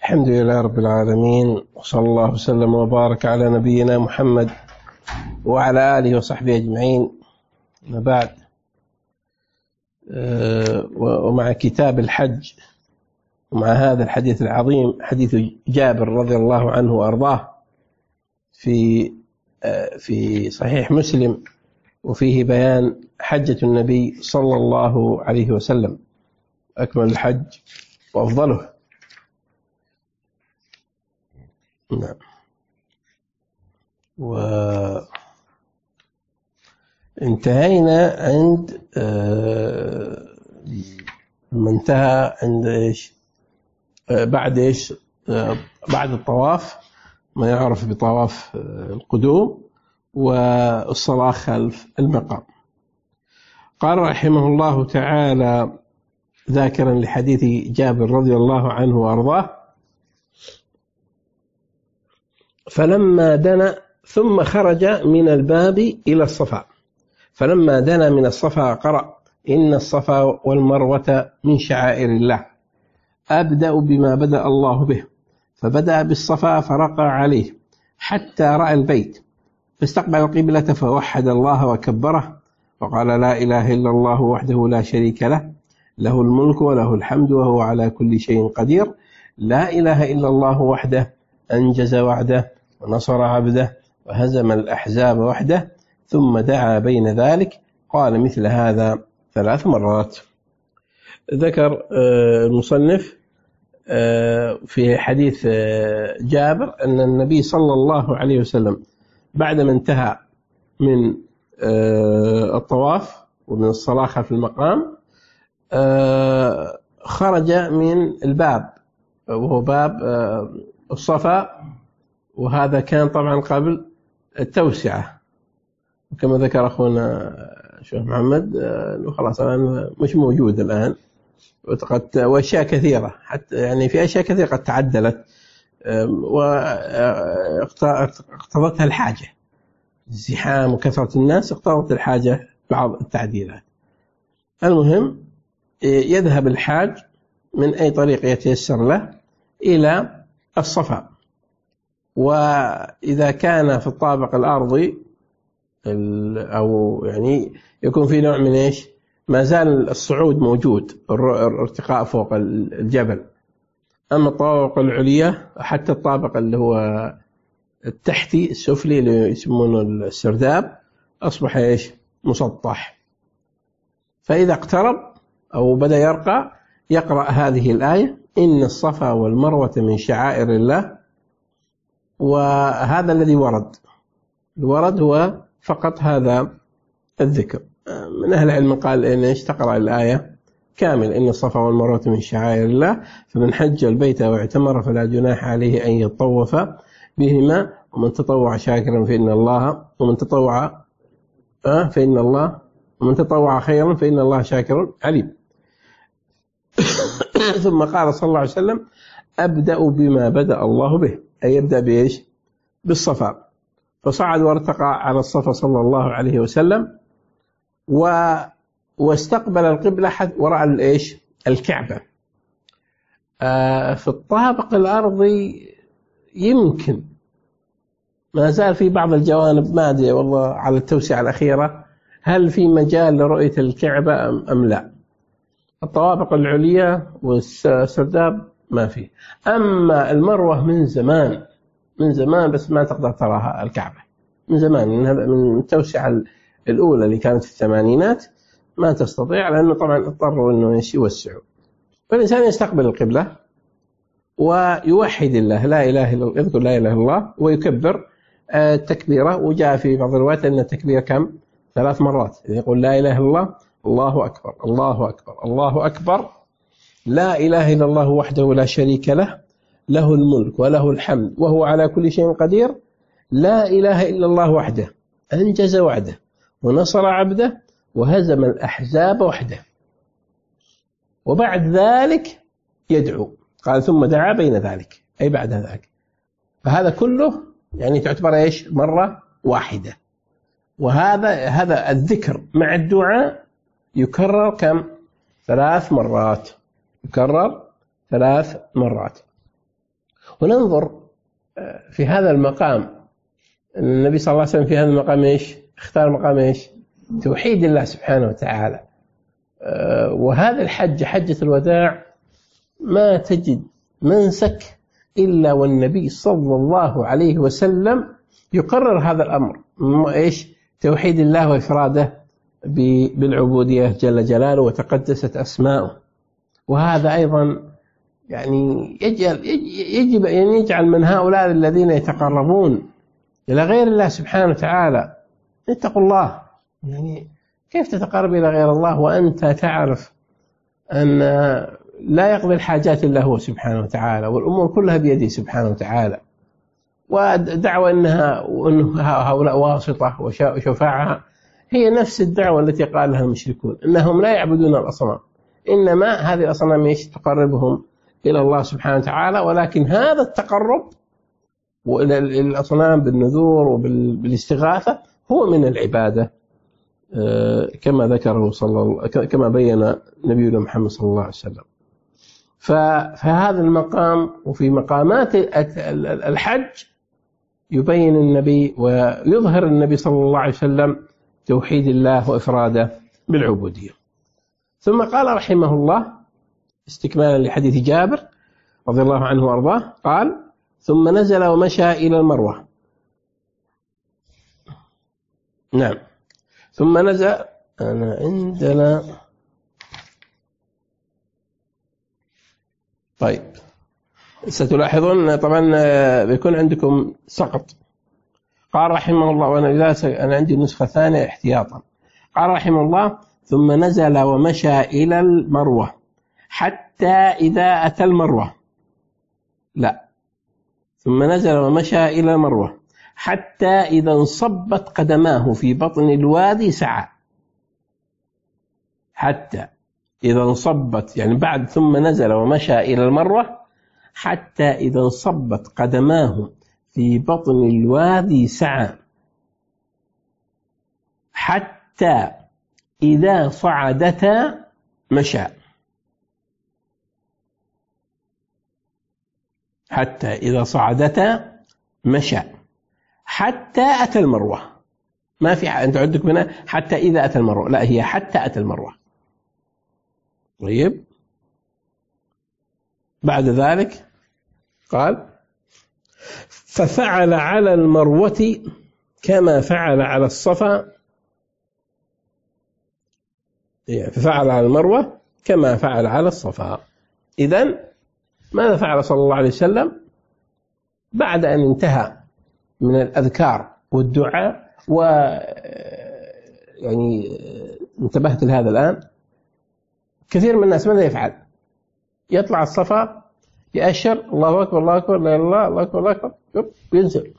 الحمد لله رب العالمين، وصلى الله وسلم وبارك على نبينا محمد وعلى آله وصحبه أجمعين. ما بعد، ومع كتاب الحج ومع هذا الحديث العظيم، حديث جابر رضي الله عنه وأرضاه في صحيح مسلم، وفيه بيان حجة النبي صلى الله عليه وسلم، أكمل الحج وأفضله. نعم. وانتهينا عند ما انتهى عند ايش؟ بعد ايش؟ بعد الطواف، ما يعرف بطواف القدوم والصلاة خلف المقام. قال رحمه الله تعالى ذاكرا لحديث جابر رضي الله عنه وأرضاه: فلما دنا ثم خرج من الباب إلى الصفا، فلما دنا من الصفا قرأ: إن الصفا والمروة من شعائر الله، أبدأ بما بدأ الله به، فبدأ بالصفا فرقى عليه حتى رأى البيت، فاستقبل القبلة فوحد الله وكبره، وقال: لا إله إلا الله وحده لا شريك له، له الملك وله الحمد وهو على كل شيء قدير، لا إله إلا الله وحده أنجز وعده ونصر عبده وهزم الأحزاب وحده، ثم دعا بين ذلك. قال مثل هذا 3 مرات. ذكر المصنف في حديث جابر أن النبي صلى الله عليه وسلم بعدما انتهى من الطواف ومن الصلاة خلف المقام خرج من الباب، وهو باب الصفا، وهذا كان طبعا قبل التوسعة، كما ذكر أخونا شيخ محمد أنه خلاص الآن مش موجود الآن، وأشياء كثيرة، حتى يعني في أشياء كثيرة قد تعدلت واقتضتها الحاجة، الزحام وكثرة الناس اقتضت الحاجة بعض التعديلات. المهم يذهب الحاج من أي طريق يتيسر له إلى الصفا، وإذا كان في الطابق الأرضي أو يعني يكون في نوع من إيش، ما زال الصعود موجود، الارتقاء فوق الجبل. أما الطوابق العليا حتى الطابق اللي هو التحتي السفلي اللي يسمونه السرداب أصبح إيش؟ مسطح. فإذا اقترب أو بدأ يرقى يقرأ هذه الآية: إن الصفا والمروة من شعائر الله. وهذا الذي الورد هو فقط هذا الذكر. من أهل العلم قال إن إيش تقرأ الآية كامل: إن الصفا والمروة من شعائر الله، فمن حج البيت واعتمر فلا جناح عليه أن يطوف بهما، ومن تطوع شاكرا فإن الله، ومن تطوع خيرا فإن الله شاكر عليم. ثم قال صلى الله عليه وسلم: أبدأ بما بدأ الله به، أي يبدأ بإيش؟ بالصفا. فصعد وارتقى على الصفا صلى الله عليه وسلم، واستقبل القبلة ورأى الإيش؟ الكعبة. في الطابق الأرضي يمكن ما زال في بعض الجوانب، ما أدري والله على التوسعة الأخيرة هل في مجال لرؤية الكعبة أم لا. الطوابق العليا والسرداب ما فيه. أما المروة من زمان بس ما تقدر تراها الكعبة من زمان، من التوسعة الأولى اللي كانت في الثمانينات ما تستطيع، لأنه طبعا اضطروا أنه يوسعوا. فالإنسان يستقبل القبلة ويوحد الله، لا إله إلا الله، يذكر لا إله إلا الله ويكبر التكبيرة. وجاء في بعض الروايات أن التكبير كم؟ 3 مرات. يقول لا إله إلا الله، الله أكبر، الله أكبر، الله أكبر، لا إله إلا الله وحده لا شريك له، له الملك وله الحمد وهو على كل شيء قدير، لا إله إلا الله وحده أنجز وعده ونصر عبده وهزم الأحزاب وحده. وبعد ذلك يدعو، قال: ثم دعا بين ذلك، أي بعد ذلك. فهذا كله يعني تعتبر إيش؟ مرة واحدة. وهذا الذكر مع الدعاء يكرر كم؟ 3 مرات، يكرر 3 مرات. وننظر في هذا المقام. النبي صلى الله عليه وسلم في هذا المقام إيش؟ اختار مقام إيش؟ توحيد الله سبحانه وتعالى. وهذا الحج، حجة الوداع، ما تجد منسك إلا والنبي صلى الله عليه وسلم يقرر هذا الأمر، إيش؟ توحيد الله وإفراده بالعبودية جل جلاله وتقدست أسماؤه. وهذا أيضا يعني يجب أن يجعل من هؤلاء الذين يتقربون إلى غير الله سبحانه وتعالى اتقوا الله. يعني كيف تتقرب إلى غير الله وأنت تعرف أن لا يقضي الحاجات إلا هو سبحانه وتعالى، والأمور كلها بيده سبحانه وتعالى، ودعوة أنها هؤلاء واسطة وشفاعة هي نفس الدعوة التي قالها المشركون، أنهم لا يعبدون الأصنام، إنما هذه الأصنام تقربهم إلى الله سبحانه وتعالى. ولكن هذا التقرب إلى الأصنام بالنذور وبالاستغاثة هو من العبادة، كما ذكره كما بين نبينا محمد صلى الله عليه وسلم. فهذا المقام وفي مقامات الحج يبين النبي ويظهر النبي صلى الله عليه وسلم توحيد الله وإفراده بالعبودية. ثم قال رحمه الله استكمالا لحديث جابر رضي الله عنه وأرضاه قال: ثم نزل ومشى إلى المروة. نعم، ثم نزل. أنا عندنا طيب ستلاحظون طبعا بيكون عندكم سقط. قال رحمه الله، وأنا أنا عندي نسخة ثانية احتياطا. قال رحمه الله: ثم نزل ومشى إلى المروة حتى إذا أتى المروة. لا، ثم نزل ومشى إلى المروة حتى إذا انصبت قدماه في بطن الوادي سعى. حتى إذا انصبت، يعني بعد ثم نزل ومشى إلى المروة حتى إذا انصبت قدماه في بطن الوادي سعى، حتى إذا صعدتا مشى. حتى إذا صعدتا مشى حتى أتى المروة. ما في أنت عندك هنا حتى إذا أتى المروة، لا، هي حتى أتى المروة. طيب، بعد ذلك قال: ففعل على المروة كما فعل على الصفا. ففعل على المروة كما فعل على الصفا. إذن ماذا فعل صلى الله عليه وسلم بعد أن انتهى من الأذكار والدعاء؟ يعني انتبهت لهذا الآن. كثير من الناس ماذا يفعل؟ يطلع الصفا، يأشر الله أكبر الله أكبر لا إله إلا الله الله أكبر الله أكبر، ينزل.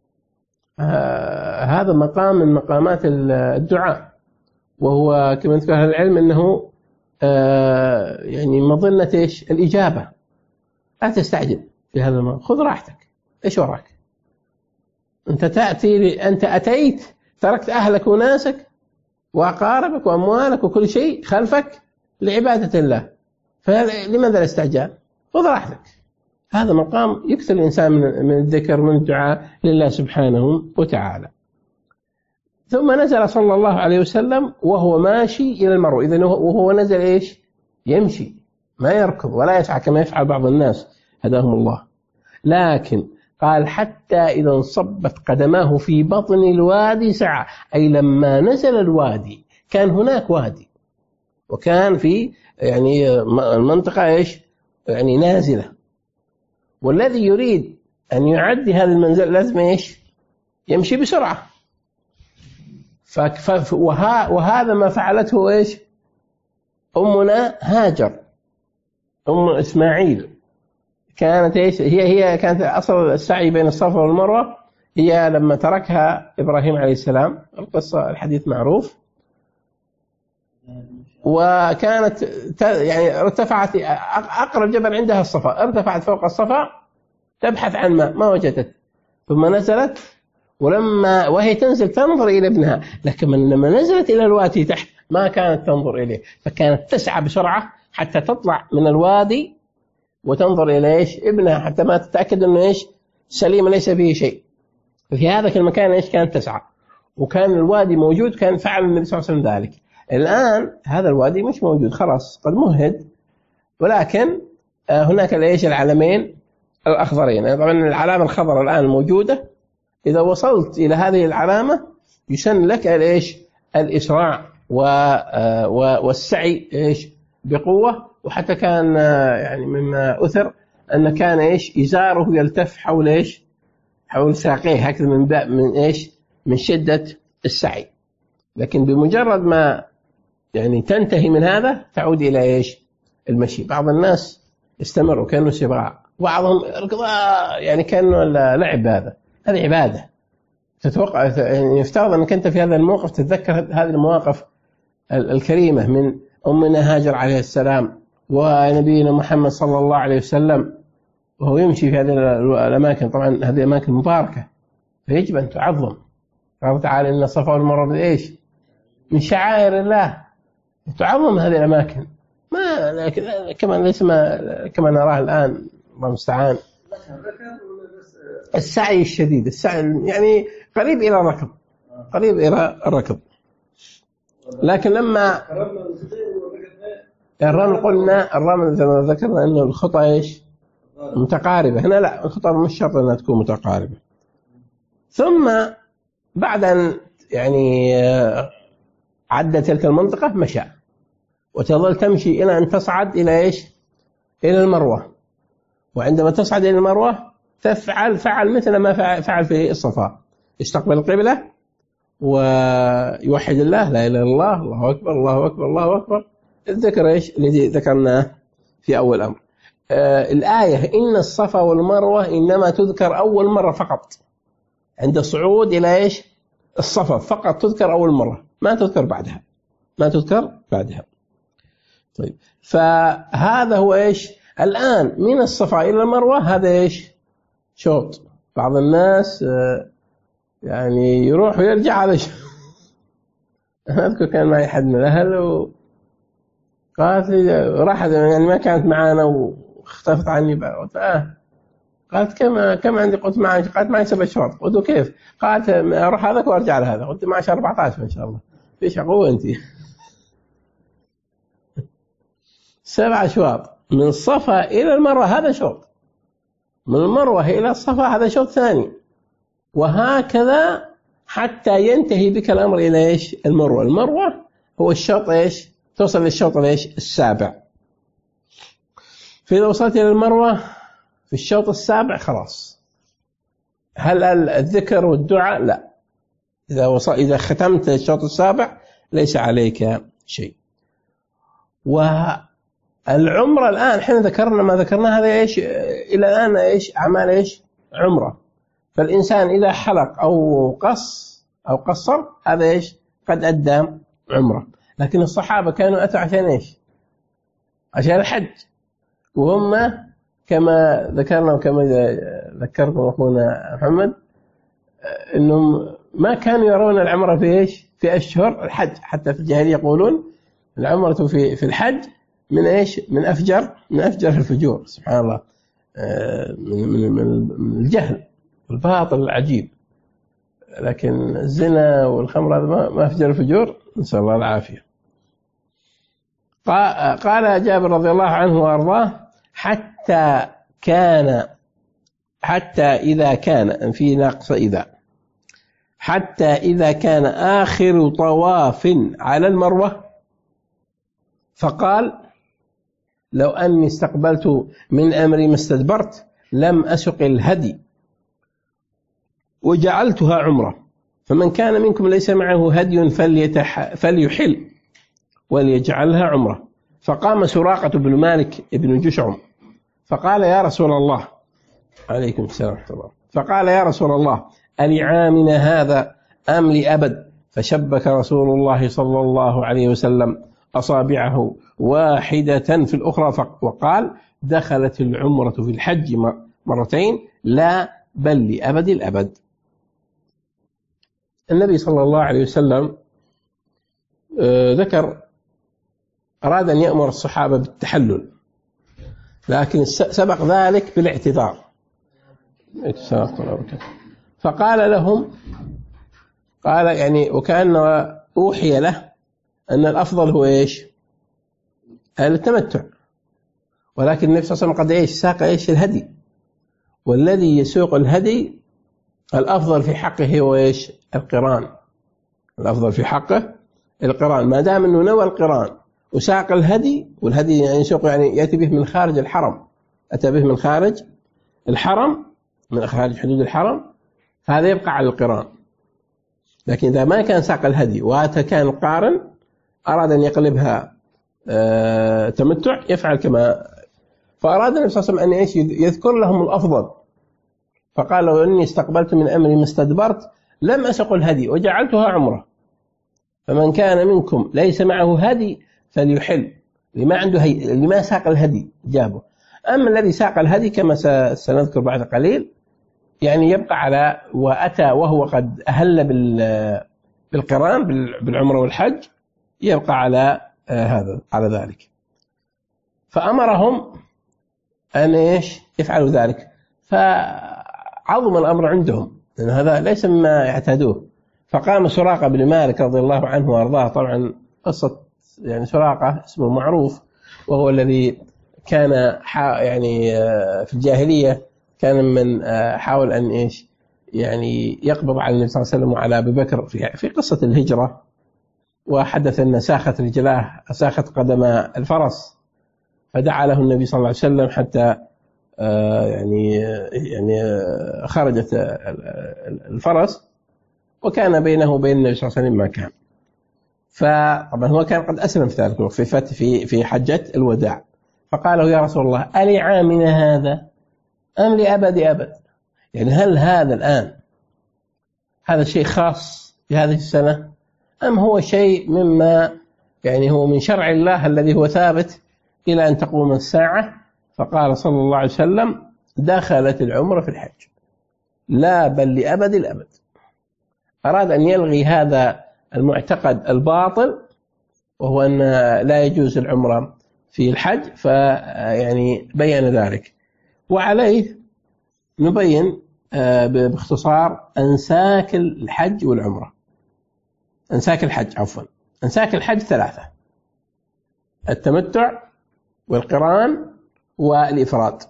هذا مقام من مقامات الدعاء، وهو كما ذكر أهل العلم أنه يعني مظنة إيش؟ الإجابة. لا تستعجل في هذا المقام، خذ راحتك. إيش وراك؟ أنت تأتي، أنت أتيت تركت أهلك وناسك وأقاربك وأموالك وكل شيء خلفك لعبادة الله، فلماذا الاستعجال؟ خذ راحتك. هذا مقام يكثر الإنسان من الذكر من الدعاء لله سبحانه وتعالى. ثم نزل صلى الله عليه وسلم وهو ماشي إلى المروة. إذن وهو نزل إيش؟ يمشي، ما يركض ولا يسعى كما يفعل بعض الناس هداهم الله. لكن قال: حتى إذا انصبت قدماه في بطن الوادي سعى، أي لما نزل الوادي كان هناك وادي، وكان في يعني المنطقة إيش؟ يعني نازلة، والذي يريد أن يعدي هذا المنزل لازم إيش؟ يمشي بسرعة. وهذا ما فعلته إيش؟ أمنا هاجر أم إسماعيل. كانت إيش؟ هي كانت أصل السعي بين الصفا والمروة، هي لما تركها إبراهيم عليه السلام. القصة الحديث معروف. وكانت يعني ارتفعت أقرب جبل عندها الصفا، ارتفعت فوق الصفا تبحث عن ماء، ما وجدت، ثم نزلت، وهي تنزل تنظر إلى ابنها، لكن لما نزلت إلى الوادي تحت ما كانت تنظر إليه، فكانت تسعى بسرعة حتى تطلع من الوادي وتنظر إلى إيش ابنها حتى ما تتأكد أنه إيش سليم ليس فيه شيء. في هذا المكان إيش كانت تسعى، وكان الوادي موجود، كان فعل النبي صلى الله عليه وسلم ذلك. الآن هذا الوادي مش موجود، خلاص قد مهد، ولكن هناك الإيش العلمين الأخضرين. طبعا العلامة الخضراء الآن موجودة، إذا وصلت إلى هذه العلامة يسن لك الإيش الإسراع والسعي إيش بقوة. وحتى كان يعني مما أثر أن كان إيش إزاره يلتف حول إيش حول ساقيه هكذا من إيش من شدة السعي. لكن بمجرد ما يعني تنتهي من هذا تعود إلى إيش المشي. بعض الناس استمروا كأنه سباق، بعضهم يعني كأنه لعب. هذه عبادة. تتوقع يعني يفترض أنك أنت في هذا الموقف تتذكر هذه المواقف الكريمة من أمنا هاجر عليه السلام ونبينا محمد صلى الله عليه وسلم وهو يمشي في هذه الأماكن. طبعا هذه أماكن مباركة فيجب أن تعظم. قال تعالى إن الصفا والمروة إيش من شعائر الله، تعظم هذه الأماكن. ما لكن كما ليس كما نراه الآن، الله المستعان. السعي الشديد، السعي يعني قريب إلى الركض، قريب إلى الركض. لكن لما الرمل قلنا الرمل زي ما ذكرنا أنه الخطى إيش متقاربة. هنا لا، الخطى مش شرط أنها تكون متقاربة. ثم بعد أن يعني عدى تلك المنطقة مشى، وتظل تمشي إلى أن تصعد إلى إيش إلى المروة. وعندما تصعد إلى المروة فعل مثل ما فعل في الصفا، يستقبل القبلة ويوحد الله، لا إله إلا الله، الله أكبر الله أكبر الله أكبر. الذكر إيش الذي ذكرناه في أول أمر. الآية إن الصفا والمروة إنما تذكر أول مرة فقط، عند الصعود إلى إيش الصفا فقط تذكر أول مرة، ما تذكر بعدها، ما تذكر بعدها. طيب، فهذا هو إيش الآن من الصفا إلى المروة، هذا إيش شوط. بعض الناس يعني يروح ويرجع على أنا أذكر كان معي حد من الأهل وقالت لي راحت يعني ما كانت معانا واختفت عني بقى. قالت كم عندي؟ قلت معي 7 شواط. قلت له كيف؟ قالت أروح هذاك وأرجع لهذا. قلت معي 14 إن شاء الله. فيش قوة أنت. 7 شواط من الصفا إلى المروة هذا شوط، من المروة إلى الصفا هذا شوط ثاني، وهكذا حتى ينتهي بك الأمر إلى إيش المروة. المروة هو الشوط إيش توصل للشوط إيش السابع. فإذا وصلت إلى المروة في الشوط السابع خلاص. هل الذكر والدعاء؟ لا. إذا ختمت الشوط السابع ليس عليك شيء. والعمرة الآن حين ذكرنا ما ذكرنا هذا إيش إلى الآن إيش أعمال إيش عمرة. فالإنسان إذا حلق أو قصر هذا إيش قد أدى عمرة. لكن الصحابة كانوا أتوا عشان إيش؟ عشان الحج، وهم كما ذكرنا وكما ذكركم أخونا محمد إنهم ما كانوا يرون العمرة في إيش في أشهر الحج. حتى في الجاهلية يقولون العمرة في الحج من إيش من أفجر الفجور. سبحان الله، من الجهل والباطل العجيب. لكن الزنا والخمر هذا ما أفجر الفجور، نسأل الله العافية. قال جابر رضي الله عنه وأرضاه حتى إذا كان في ناقص حتى إذا كان آخر طواف على المروة فقال لو أني استقبلت من أمري ما استدبرت لم أسق الهدي وجعلتها عمرة، فمن كان منكم ليس معه هدي فليحل وليجعلها عمرة. فقام سراقة بن مالك بن جشعم فقال يا رسول الله، عليكم السلام ورحمة الله، فقال يا رسول الله ألعامنا هذا أم لأبد؟ فشبك رسول الله صلى الله عليه وسلم أصابعه واحدة في الأخرى وقال دخلت العمرة في الحج مرتين لا بل لأبد الأبد. النبي صلى الله عليه وسلم أراد أن يأمر الصحابة بالتحلل، لكن سبق ذلك بالاعتذار. فقال لهم، قال يعني وكأن أوحي له أن الأفضل هو إيش؟ التمتع، ولكن النبي صلى الله عليه وسلم قد إيش ساق إيش الهدي، والذي يسوق الهدي الأفضل في حقه هو إيش؟ القران. الأفضل في حقه القران، ما دام أنه نوى القران وساق الهدي، والهدي يعني يسوق يعني يأتي به من خارج الحرم، أتى به من خارج الحرم، من خارج حدود الحرم، هذا يبقى على القران. لكن إذا ما كان ساق الهدي وأتى كان القارن أراد أن يقلبها تمتع يفعل كما. فأراد النبي صلى الله عليه وسلم أن إيش؟ يذكر لهم الأفضل. فقال لو أني استقبلت من أمري ما استدبرت لم أسق الهدي وجعلتها عمرة، فمن كان منكم ليس معه هدي فليحل. اللي ما عنده اللي ما ساق الهدي جابه. أما الذي ساق الهدي كما سنذكر بعد قليل يعني يبقى على، وأتى وهو قد أهل بالقران بالعمرة والحج، يبقى على هذا على ذلك. فأمرهم أن إيش؟ يفعلوا ذلك. فعظم الأمر عندهم لأن هذا ليس مما يعتادوه. فقام سراقة بن مالك رضي الله عنه وأرضاه، طبعا قصة يعني سراقة اسمه معروف، وهو الذي كان يعني في الجاهلية كان من حاول أن إيش يعني يقبض على النبي صلى الله عليه وسلم وعلى أبي بكر في قصة الهجرة، وحدث أن ساخت رجلاه ساخت قدم الفرس، فدعا له النبي صلى الله عليه وسلم حتى يعني خرجت الفرس، وكان بينه وبين النبي صلى الله عليه وسلم ما كان. فطبعا هو كان قد أسلم في ذلك الوقت في حجة الوداع. فقال له يا رسول الله ألعامنا هذا أم لأبد أبد؟ يعني هل هذا الآن هذا شيء خاص بهذه السنة أم هو شيء مما يعني هو من شرع الله الذي هو ثابت إلى أن تقوم الساعة؟ فقال صلى الله عليه وسلم دخلت العمرة في الحج، لا بل لأبد الأبد. أراد أن يلغي هذا المعتقد الباطل، وهو أن لا يجوز العمرة في الحج، فيعني بيّن ذلك. وعليه نبين باختصار أنساك الحج والعمرة. أنساك الحج عفوا، أنساك الحج 3: التمتع والقران والإفراد.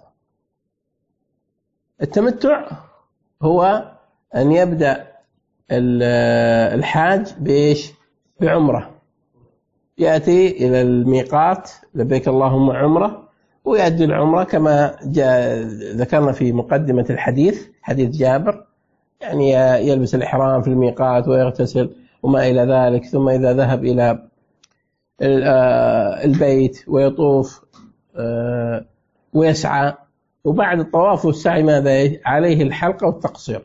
التمتع هو أن يبدأ الحاج بإيش؟ بعمرة، يأتي إلى الميقات لبيك اللهم عمرة، ويؤدي العمرة كما ذكرنا في مقدمة الحديث، حديث جابر، يعني يلبس الإحرام في الميقات ويغتسل وما إلى ذلك، ثم إذا ذهب إلى البيت ويطوف ويسعى، وبعد الطواف والسعي ماذا عليه؟ الحلقة والتقصير.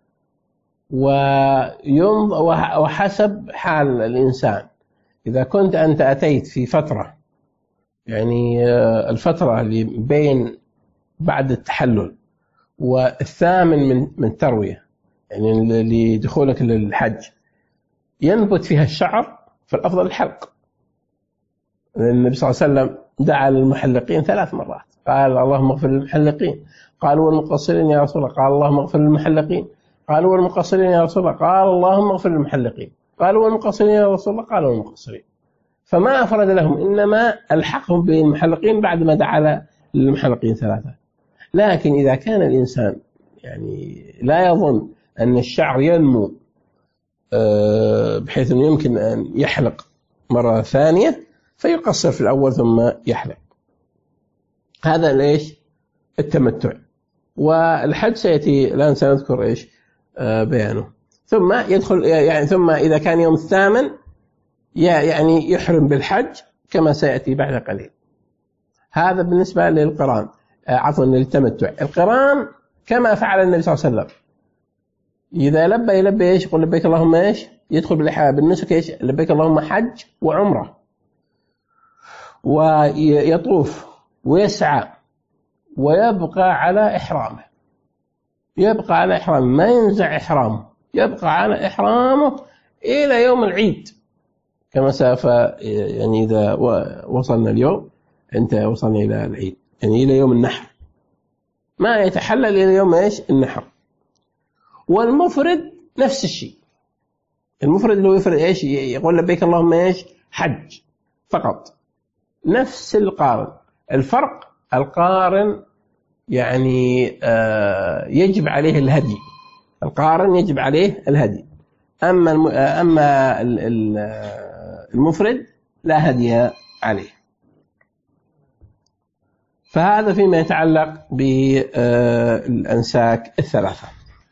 وحسب حال الإنسان، إذا كنت أنت أتيت في فترة يعني الفترة اللي بين بعد التحلل والثامن من التروية، يعني لدخولك للحج ينبت فيها الشعر، فالأفضل الحلق. النبي صلى الله عليه وسلم دعا للمحلقين 3 مرات، قال اللهم اغفر للمحلقين، قالوا والمقصرين يا رسول الله، قال اللهم اغفر للمحلقين، قالوا والمقصرين يا رسول الله، قال اللهم اغفر للمحلقين، قالوا والمقصرين يا رسول الله، قالوا والمقصرين. فما أفرد لهم، إنما ألحقهم بالمحلقين بعد ما دعا للمحلقين 3. لكن إذا كان الإنسان يعني لا يظن أن الشعر ينمو بحيث أنه يمكن أن يحلق مرة ثانية، فيقصر في الأول ثم يحلق. هذا ليش؟ التمتع. والحج سيأتي الآن سنذكر إيش بيانه. ثم يدخل يعني ثم إذا كان يوم 8 يعني يحرم بالحج كما سيأتي بعد قليل. هذا بالنسبة للقران، عفوا للتمتع. القران كما فعل النبي صلى الله عليه وسلم، إذا لبى يلبي إيش؟ يقول لبيك اللهم إيش؟ يدخل بالنسك إيش؟ لبيك اللهم حج وعمرة، ويطوف ويسعى ويبقى على إحرامه، يبقى على إحرامه، ما ينزع إحرامه، يبقى على إحرامه إلى يوم العيد كما سوف يعني إذا وصلنا اليوم أنت وصلنا إلى العيد، يعني إلى يوم النحر، ما يتحلل إلى يوم إيش النحر. والمفرد نفس الشيء، المفرد اللي هو يفرد إيش، يقول لبيك اللهم إيش حج فقط، نفس القارن. الفرق القارن يعني يجب عليه الهدي، القارن يجب عليه الهدي، أما المفرد لا هدي عليه. فهذا فيما يتعلق بالأنساك الثلاثة.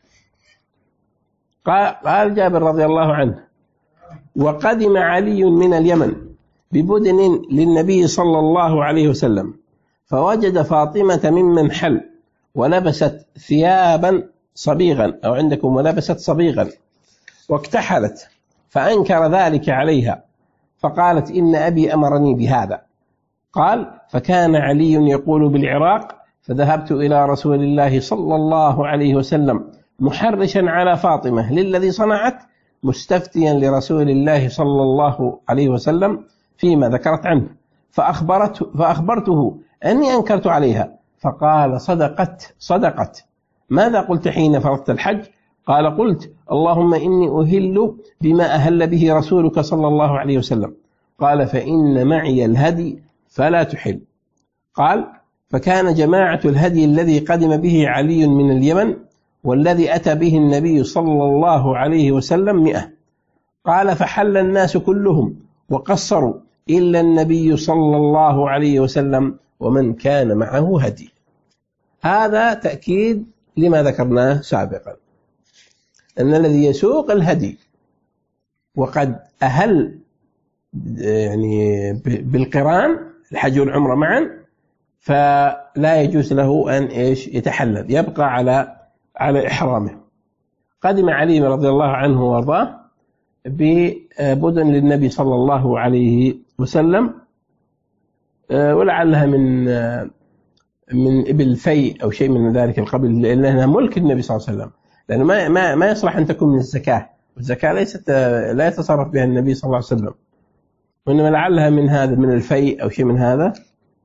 قال جابر رضي الله عنه: وقدم علي من اليمن ببدن للنبي صلى الله عليه وسلم، فوجد فاطمة ممن حل ولبست ثيابا صبيغا، أو عندكم ولبست صبيغا، واكتحلت، فأنكر ذلك عليها، فقالت: إن أبي أمرني بهذا. قال: فكان علي يقول بالعراق، فذهبت إلى رسول الله صلى الله عليه وسلم محرشا على فاطمة للذي صنعت، مستفتيا لرسول الله صلى الله عليه وسلم فيما ذكرت عنه، فأخبرته أني أنكرت عليها، فقال: صدقت. ماذا قلت حين فرضت الحج؟ قال: قلت: اللهم إني أهل بما أهل به رسولك صلى الله عليه وسلم. قال: فإن معي الهدي فلا تحل. قال: فكان جماعة الهدي الذي قدم به علي من اليمن والذي أتى به النبي صلى الله عليه وسلم 100. قال: فحل الناس كلهم وقصروا إلا النبي صلى الله عليه وسلم ومن كان معه هدي. هذا تأكيد لما ذكرناه سابقا، أن الذي يسوق الهدي وقد أهل يعني بالقران الحج والعمرة معا، فلا يجوز له أن يتحلل، يبقى على إحرامه. قدم علي رضي الله عنه وارضاه ببدن للنبي صلى الله عليه وسلم، ولعلها من إبل في أو شيء من ذلك القبيل، لأنها ملك النبي صلى الله عليه وسلم، لأنه ما يصلح أن تكون من الزكاة، والزكاة لا يتصرف بها النبي صلى الله عليه وسلم، وإنما لعلها من الفي أو شيء من هذا.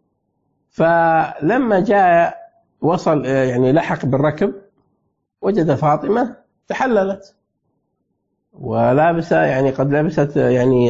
فلما جاء وصل يعني لحق بالركب، وجد فاطمة تحللت ولابسة، يعني قد لبست يعني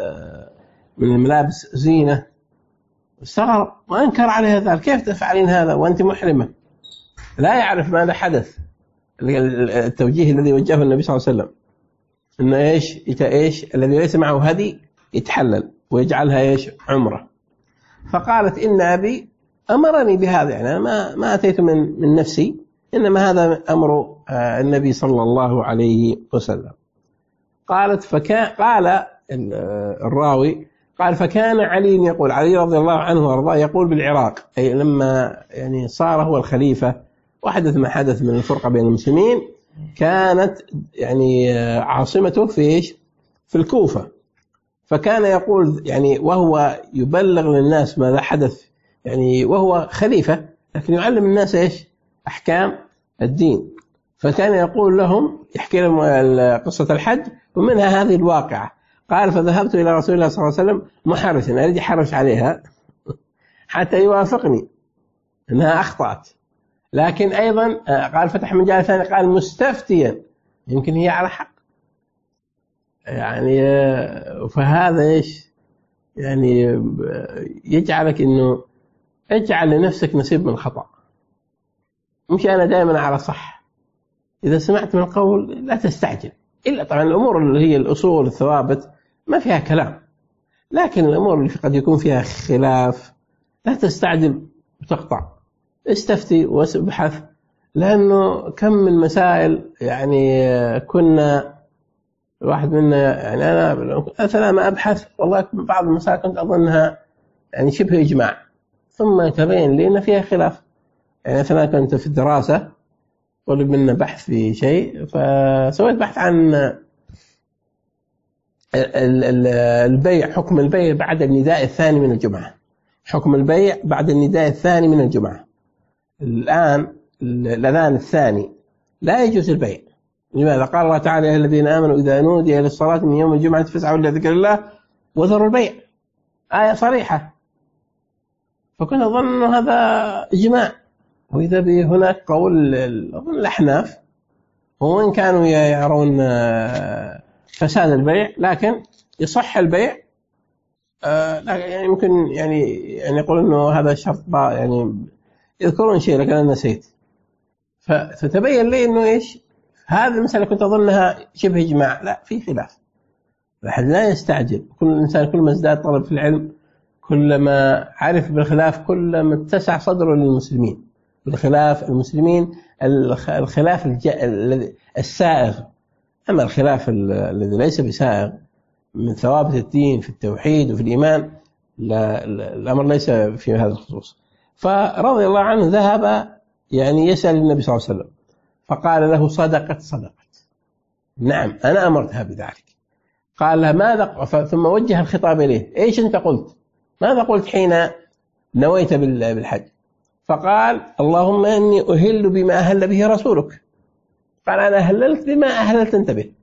من الملابس زينة، استغرب وأنكر عليها ذلك: كيف تفعلين هذا وأنت محرمة؟ لا يعرف ماذا حدث، التوجيه الذي وجهه النبي صلى الله عليه وسلم إنه إيش الذي ليس معه هدي يتحلل ويجعلها عمرة. فقالت: إن أبي أمرني بهذا، يعني أنا ما أتيت من نفسي، إنما هذا أمر النبي صلى الله عليه وسلم. قالت: قال الراوي قال: فكان علي يقول، علي رضي الله عنه وارضاه يقول بالعراق، أي لما يعني صار هو الخليفة وحدث ما حدث من الفرقة بين المسلمين، كانت يعني عاصمته في الكوفة، فكان يقول يعني وهو يبلغ للناس ماذا حدث، يعني وهو خليفة لكن يعلم الناس أحكام الدين، فكان يقول لهم، يحكي لهم قصة الحج ومنها هذه الواقعة. قال: فذهبت إلى رسول الله صلى الله عليه وسلم محرشا، أريد أحرش عليها حتى يوافقني أنها أخطأت، لكن أيضا قال فتح من جانب ثاني، قال: مستفتيا، يمكن هي على حق، يعني فهذا يعني يجعلك إنه اجعل لنفسك نصيب من الخطأ، مش أنا دائما على صح. إذا سمعت من القول لا تستعجل، إلا طبعا الأمور اللي هي الأصول الثوابت ما فيها كلام، لكن الأمور اللي قد يكون فيها خلاف لا تستعجل وتقطع، استفتي وابحث، لأنه كم من مسائل يعني كنا واحد منا، يعني أنا مثلا ما أبحث، والله بعض المسائل كنت أظنها يعني شبه إجماع، ثم يتبين لي أن فيها خلاف. يعني مثلا كنت في الدراسة طلب منا بحث في شيء، فسويت بحث عن البيع، حكم البيع بعد النداء الثاني من الجمعة، حكم البيع بعد النداء الثاني من الجمعة. الآن الأذان الثاني لا يجوز البيع. لماذا؟ قال الله تعالى: يا الذين آمنوا إذا نودي للصلاة من يوم الجمعة فاسعوا إلى ذكر الله وذروا البيع، آية صريحة. فكنت أظن أنه هذا إجماع، وإذا به هناك قول الأحناف، وإن كانوا يرون فساد البيع لكن يصح البيع، يعني يمكن يعني يقول إنه هذا شرط، يعني يذكرون شيء لكن أنا نسيت. فتبين لي إنه إيش هذه المسألة كنت أظنها شبه إجماع، لا في خلاف. الأحد لا يستعجل، كل إنسان كل ما ازداد طلب في العلم كلما عرف بالخلاف كلما اتسع صدره للمسلمين. بالخلاف المسلمين الخلاف السائغ، أما الخلاف الذي ليس بسائغ من ثوابت الدين في التوحيد وفي الإيمان، لا الأمر ليس في هذا الخصوص. فرضي الله عنه ذهب يعني يسأل النبي صلى الله عليه وسلم، فقال له صدقت. نعم أنا أمرتها بذلك. قال له ماذا؟ ثم وجه الخطاب إليه، إيش أنت قلت؟ ماذا قلت حين نويت بالحج؟ فقال اللهم إني أهل بما أهل به رسولك. قال أنا أهللت بما أهللت أنت به.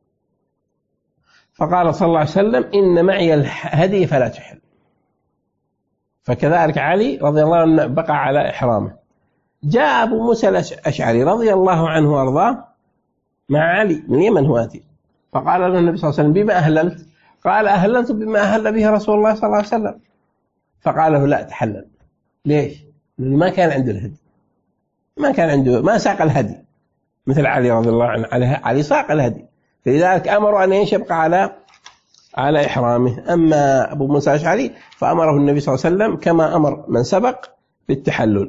فقال صلى الله عليه وسلم إن معي الهدي فلا تحل. فكذلك علي رضي الله عنه بقى على إحرامه. جاء أبو موسى الأشعري رضي الله عنه وأرضاه مع علي من اليمن هو آتي، فقال له النبي صلى الله عليه وسلم بما أهللت؟ قال أهللت بما أهل به رسول الله صلى الله عليه وسلم. فقال له لا تحلل. ليش؟ لأنه ما كان عنده الهدي، ما كان عنده، ما ساق الهدي مثل علي رضي الله عنه. علي ساق الهدي، فلذلك أمروا أن يبقى على إحرامه. أما أبو موسى الأشعري فأمره النبي صلى الله عليه وسلم كما أمر من سبق بالتحلل.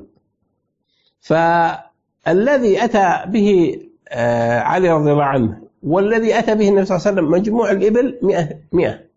فالذي أتى به علي رضي الله عنه والذي أتى به النبي صلى الله عليه وسلم مجموع الإبل 100.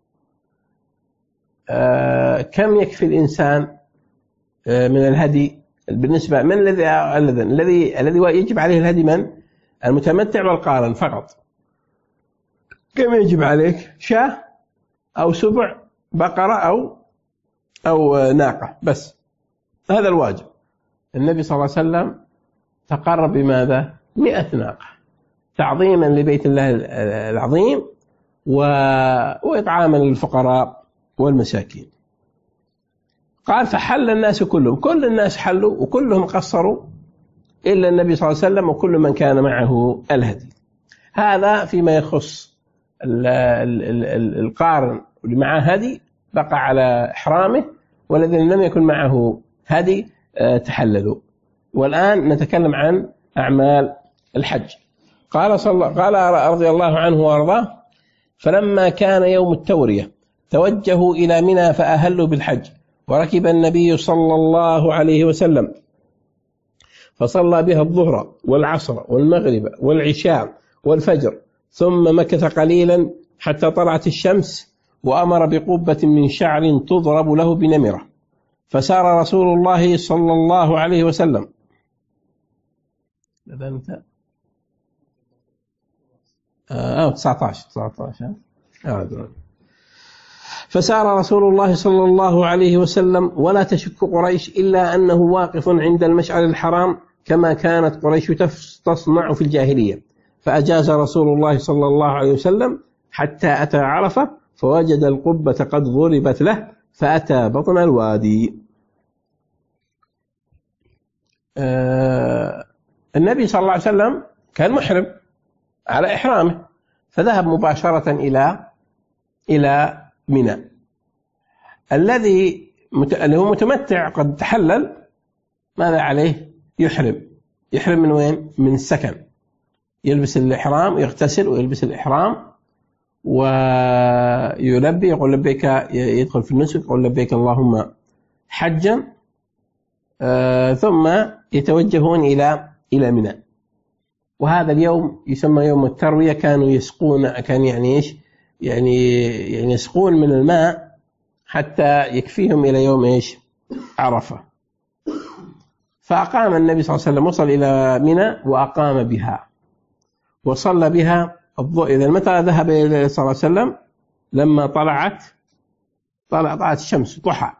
كم يكفي الإنسان من الهدي بالنسبة من الذي يجب عليه الهدي؟ من المتمتع والقارن فقط. كم يجب عليك؟ شاة أو سبع بقرة أو ناقة بس، هذا الواجب. النبي صلى الله عليه وسلم تقرب بماذا؟ 100 ناقة تعظيما لبيت الله العظيم وإطعاما للفقراء والمساكين. قال فحل الناس كلهم، كل الناس حلوا وكلهم قصروا إلا النبي صلى الله عليه وسلم وكل من كان معه الهدي. هذا فيما يخص القارن اللي معه هدي بقى على إحرامه، والذين لم يكن معه هدي تحللوا. والآن نتكلم عن أعمال الحج. قال رضي الله عنه وارضاه فلما كان يوم التورية توجهوا إلى منى فأهلوا بالحج، وركب النبي صلى الله عليه وسلم فصلى بها الظهر والعصر والمغرب والعشاء والفجر، ثم مكث قليلا حتى طلعت الشمس، وأمر بقبة من شعر تضرب له بنمرة. فسار رسول الله صلى الله عليه وسلم فسار رسول الله صلى الله عليه وسلم ولا تشك قريش إلا أنه واقف عند المشعر الحرام كما كانت قريش تصنع في الجاهلية. فأجاز رسول الله صلى الله عليه وسلم حتى أتى عرفة فوجد القبة قد ضربت له، فأتى بطن الوادي. النبي صلى الله عليه وسلم كان محرم على إحرامه، فذهب مباشرة إلى منى. الذي هو متمتع قد تحلل ماذا عليه؟ يحرم من وين؟ من السكن، يلبس الإحرام، يغتسل ويلبس الإحرام ويلبي، يقول لبيك، يدخل في النسك يقول لبيك اللهم حجا، ثم يتوجهون إلى منى. وهذا اليوم يسمى يوم التروية. كانوا يسقون، كان يعني إيش؟ يعني يسقون من الماء حتى يكفيهم إلى يوم إيش؟ عرفة. فأقام النبي صلى الله عليه وسلم، وصل إلى منى وأقام بها وصلى بها الضوء. إذا متى ذهب إلى صلى الله عليه وسلم؟ لما طلعت الشمس ضحى.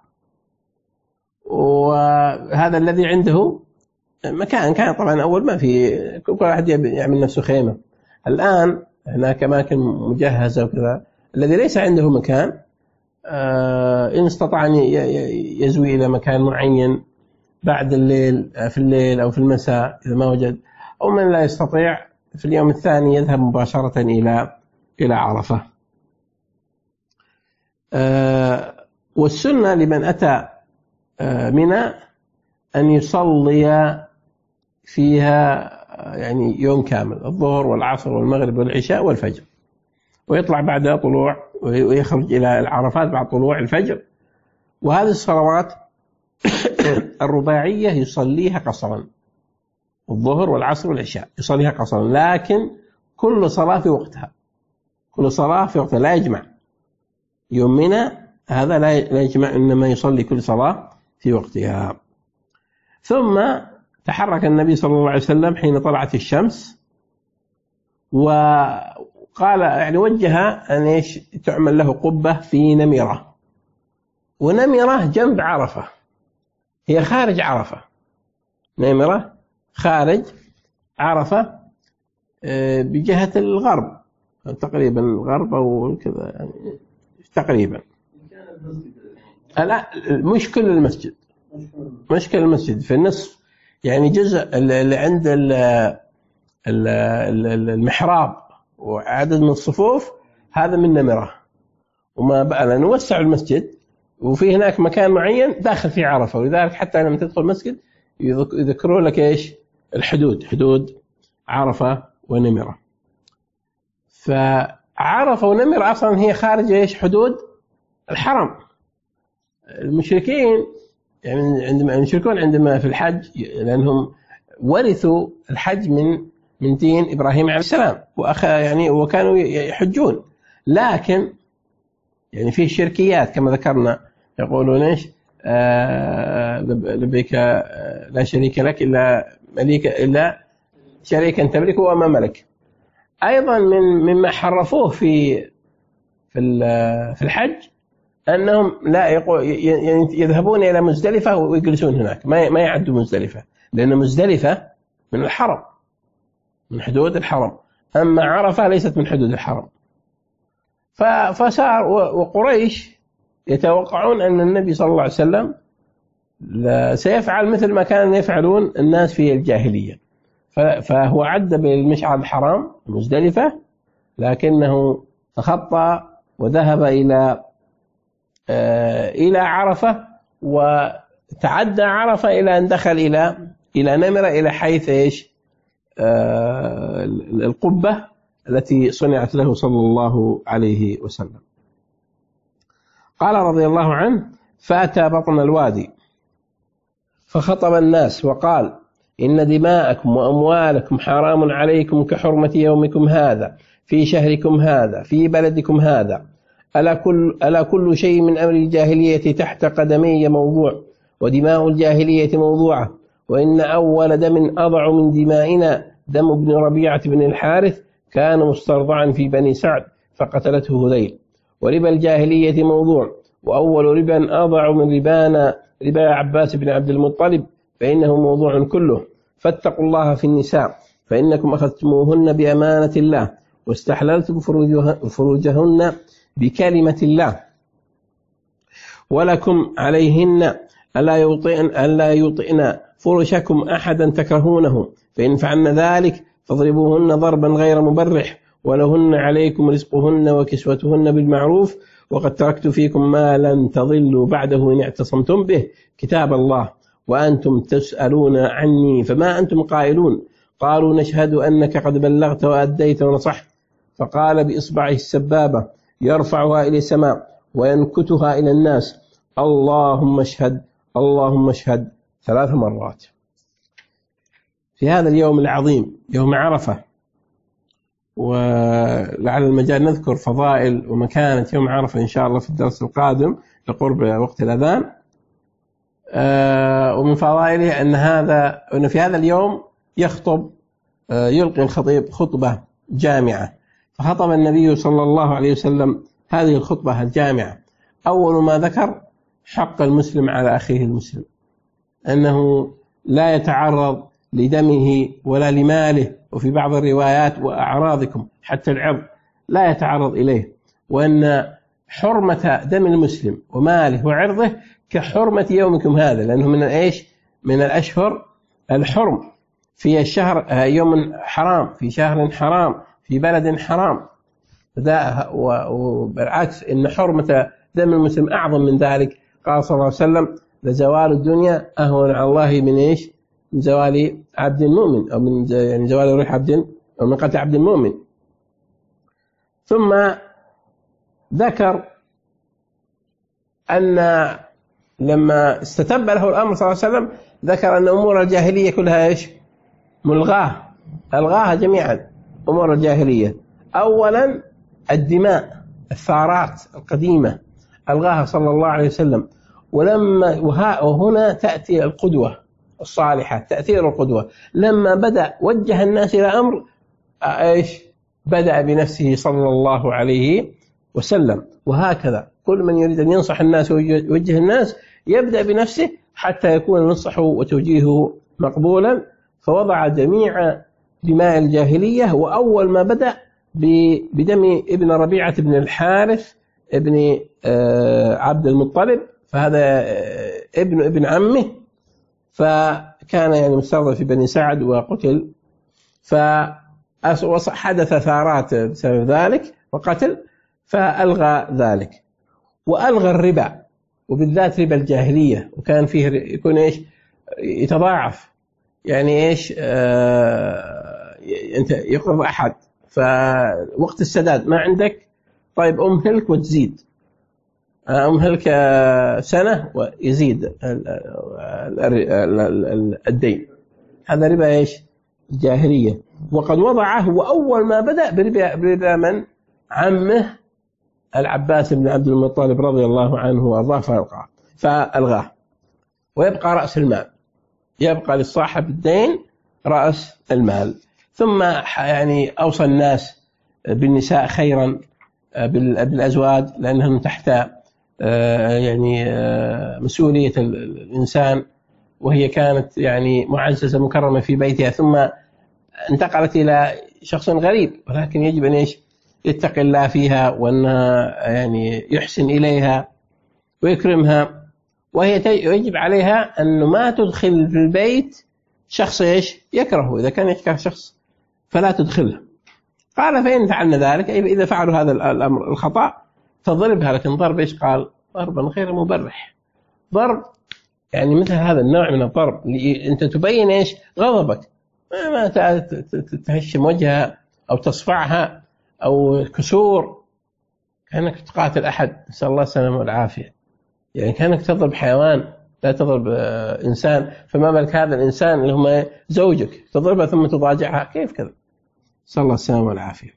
وهذا الذي عنده مكان، كان طبعا أول ما في كل واحد يعمل نفسه خيمة. الآن هناك أماكن مجهزة وكذا. الذي ليس عنده مكان إن استطاع أن يزوي إلى مكان معين بعد الليل، في الليل أو في المساء إذا ما وجد، أو من لا يستطيع في اليوم الثاني يذهب مباشرة إلى عرفة. والسنة لمن أتى منى أن يصلي فيها يعني يوم كامل، الظهر والعصر والمغرب والعشاء والفجر، ويطلع بعد طلوع ويخرج إلى العرفات بعد طلوع الفجر. وهذه الصلوات الرباعية يصليها قصرا، الظهر والعصر والعشاء يصليها قصرا، لكن كل صلاة في وقتها، كل صلاة في وقتها، لا يجمع. يوم منى هذا لا يجمع، إنما يصلي كل صلاة في وقتها. ثم تحرك النبي صلى الله عليه وسلم حين طلعت الشمس، وقال يعني وجه أن تعمل له قبة في نمرة، ونمرة جنب عرفة، هي خارج عرفة، نمرة خارج عرفة بجهة الغرب تقريبا، الغرب أو كذا يعني تقريبا. لا مش كل المسجد، مش كل المسجد، في النصف يعني جزء اللي عند المحراب وعدد من الصفوف هذا من نمرة، وما بقى نوسع المسجد وفي هناك مكان معين داخل في عرفة، ولذلك حتى لما تدخل المسجد يذكروا لك ايش الحدود، حدود عرفة ونمرة. فعرفة ونمرة اصلا هي خارج ايش حدود الحرم. المشركين يعني عندما في الحج، لأنهم ورثوا الحج من دين إبراهيم عليه السلام، يعني وكانوا يحجون، لكن يعني فيه شركيات كما ذكرنا، يقولون ايش لبيك لا شريك لك إلا شريكا تملكه وما ملك. أيضا مما حرفوه في الحج أنهم لا يذهبون إلى مزدلفة ويجلسون هناك، ما يعدوا مزدلفة، لأن مزدلفة من الحرم، من حدود الحرم، أما عرفة ليست من حدود الحرم. فصار وقريش يتوقعون أن النبي صلى الله عليه وسلم سيفعل مثل ما كان يفعلون الناس في الجاهلية، فهو عد بالمشعر الحرام مزدلفة، لكنه تخطى وذهب إلى عرفة، وتعدى عرفة إلى أن دخل إلى نمرة، إلى حيث إيش القبة التي صنعت له صلى الله عليه وسلم. قال رضي الله عنه: فأتى بطن الوادي فخطب الناس وقال: إن دماءكم وأموالكم حرام عليكم كحرمة يومكم هذا في شهركم هذا في بلدكم هذا. ألا كل شيء من أمر الجاهلية تحت قدمي موضوع، ودماء الجاهلية موضوعة، وإن أول دم أضع من دمائنا دم ابن ربيعة بن الحارث كان مسترضعا في بني سعد فقتلته هذيل. وربا الجاهلية موضوع، وأول ربا أضع من ربا عباس بن عبد المطلب فإنه موضوع كله. فاتقوا الله في النساء، فإنكم أخذتموهن بأمانة الله، واستحللتم فروجهن بكلمة الله، ولكم عليهن ألا يطئن فرشكم أحدا تكرهونه، فإن فعلن ذلك فاضربوهن ضربا غير مبرح، ولهن عليكم رزقهن وكسوتهن بالمعروف، وقد تركت فيكم ما لن تضلوا بعده إن اعتصمتم به، كتاب الله، وأنتم تسألون عني فما أنتم قائلون. قالوا: نشهد أنك قد بلغت وأديت ونصحت. فقال بإصبعه السبابة يرفعها إلى السماء وينكتها إلى الناس: اللهم اشهد اللهم اشهد 3 مرات. في هذا اليوم العظيم يوم عرفة، ولعل المجال نذكر فضائل ومكانة يوم عرفة إن شاء الله في الدرس القادم لقرب وقت الأذان. ومن فضائله أن في هذا اليوم يلقي الخطيب خطبة جامعة. فخطب النبي صلى الله عليه وسلم هذه الخطبة الجامعة. أول ما ذكر حق المسلم على أخيه المسلم، أنه لا يتعرض لدمه ولا لماله، وفي بعض الروايات وأعراضكم حتى العرض لا يتعرض إليه، وأن حرمة دم المسلم وماله وعرضه كحرمة يومكم هذا، لأنه من إيش؟ من الأشهر الحرم، في الشهر يوم حرام، في شهر حرام، في بلد حرام. وبالعكس إن حرمة دم المسلم أعظم من ذلك. قال صلى الله عليه وسلم: لزوال الدنيا أهون على الله من إيش؟ من زوال عبد مؤمن، أو من يعني زوال روح عبد، أو من قتل عبد مؤمن. ثم ذكر أن لما استتب له الأمر صلى الله عليه وسلم ذكر أن أمور الجاهلية كلها إيش؟ ملغاة، ألغاها جميعا أمور الجاهلية. أولا الدماء، الثارات القديمة ألغاها صلى الله عليه وسلم. وهنا تأتي القدوة الصالحة، تأثير القدوة. لما بدأ وجه الناس إلى أمر إيش؟ بدأ بنفسه صلى الله عليه وسلم. وهكذا كل من يريد أن ينصح الناس ويوجه الناس يبدأ بنفسه حتى يكون نصحه وتوجيهه مقبولا. فوضع جميع دماء الجاهلية، وأول ما بدأ بدم ابن ربيعة بن الحارث ابن عبد المطلب، فهذا ابن عمه، فكان يعني مستضعف في بني سعد وقتل، فحدث ثارات بسبب ذلك وقتل، فألغى ذلك. وألغى الربا، وبالذات ربا الجاهلية، وكان فيه يكون إيش؟ يتضاعف، يعني إيش؟ أنت يقرض أحد فوقت السداد ما عندك، طيب أمهلك وتزيد، أمهلك سنة ويزيد الدين. هذا ربا إيش؟ الجاهلية. وقد وضعه وأول ما بدأ بربا من؟ عمه العباس بن عبد المطلب رضي الله عنه وأرضاه، فألغاه. ويبقى رأس المال، يبقى للصاحب الدين رأس المال. ثم يعني أوصى الناس بالنساء خيرا بالأزواج، لأنهم تحت يعني مسؤولية الإنسان، وهي كانت يعني معززة مكرمة في بيتها، ثم انتقلت إلى شخص غريب، ولكن يجب أن يتقي الله فيها، وأن يعني يحسن إليها ويكرمها. وهي يجب عليها أنه ما تدخل في البيت شخص إيش؟ يكرهه. إذا كان يكره شخص فلا تدخله. قال: فإن فعلنا ذلك، أي إذا فعلوا هذا الأمر الخطأ فضربها. لكن ضرب إيش؟ قال: ضربا غير مبرح. ضرب يعني مثل هذا النوع من الضرب أنت تبين إيش؟ غضبك، ما تهشم وجهها أو تصفعها أو كسور، كأنك تقاتل أحد، نسأل الله السلامة والعافية. يعني كأنك تضرب حيوان، لا تضرب إنسان. فما بالك هذا الإنسان اللي هم زوجك تضربها ثم تضاجعها؟ كيف كذا؟ نسأل الله السلامة والعافية.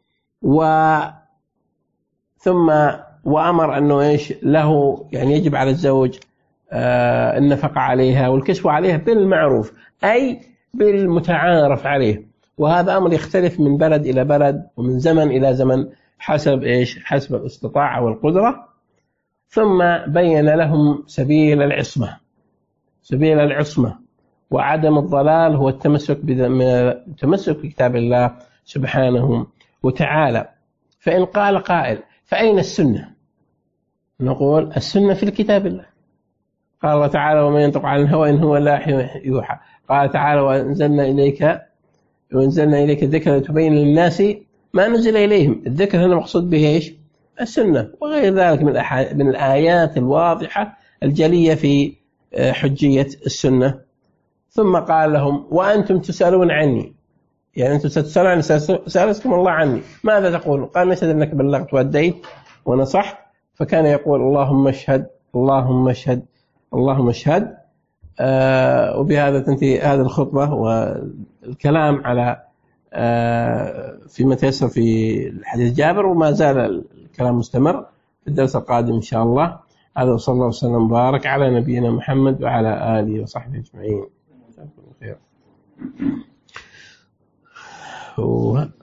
ثم وأمر أنه إيش له، يعني يجب على الزوج النفقة عليها والكسوة عليها بالمعروف، أي بالمتعارف عليه. وهذا أمر يختلف من بلد إلى بلد ومن زمن إلى زمن حسب إيش؟ حسب الاستطاعة والقدرة. ثم بين لهم سبيل العصمة. سبيل العصمة وعدم الضلال هو التمسك بكتاب الله سبحانه وتعالى. فإن قال قائل: فأين السنة؟ نقول: السنة في الكتاب الله. قال الله تعالى: ومن ينطق عن الهوى إن هو إلا يوحى. قال تعالى: وأنزلنا إليك الذكر لتبين للناس ما نزل إليهم. الذكر هنا مقصود به إيش؟ السنة، وغير ذلك من الآيات الواضحة الجلية في حجية السنة. ثم قال لهم: وأنتم تسألون عني، يعني أنتم ستسألون عني، سألكم الله عني، ماذا تقول؟ قال: نشهد أنك بلغت وأديت ونصحت. فكان يقول: اللهم اشهد، اللهم اشهد، اللهم اشهد. وبهذا تنتهي هذه الخطبة والكلام على فيما تيسر في الحديث جابر، وما زال الكلام مستمر في الدرس القادم إن شاء الله. هذا وصلى الله وسلم وبارك على نبينا محمد وعلى آله وصحبه أجمعين.